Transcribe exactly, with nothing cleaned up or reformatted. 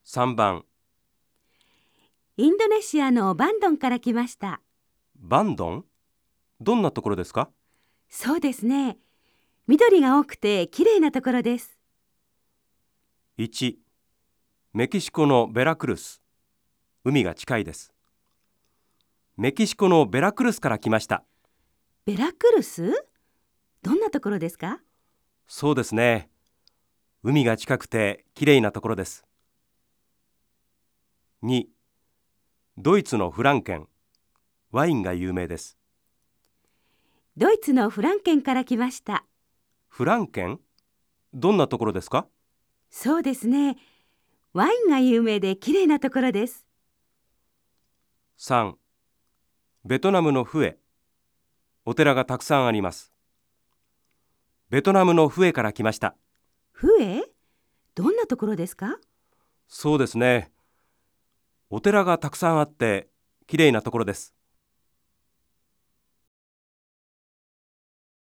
さんばん、 インドネシアのバンドンから来ました。 バンドン？どんなところですか？ そうですね。緑が多くてきれいなところです。 いち、メキシコのベラクルス。海が近いです。メキシコのベラクルスから来ました。 ベラクルス？どんなところですか？ そうですね。海が近くてきれいなところです。に、ドイツのフランケン。ワインが有名です。 ドイツのフランケンから来ました。 フランケン？どんなところですか？ そうですね。ワインが有名できれいなところです。 さん、ベトナムのフエ。お寺がたくさんあります。ベトナムのフエから来ました。 フエ？どんなところですか？ そうですね。お寺がたくさんあってきれいなところです。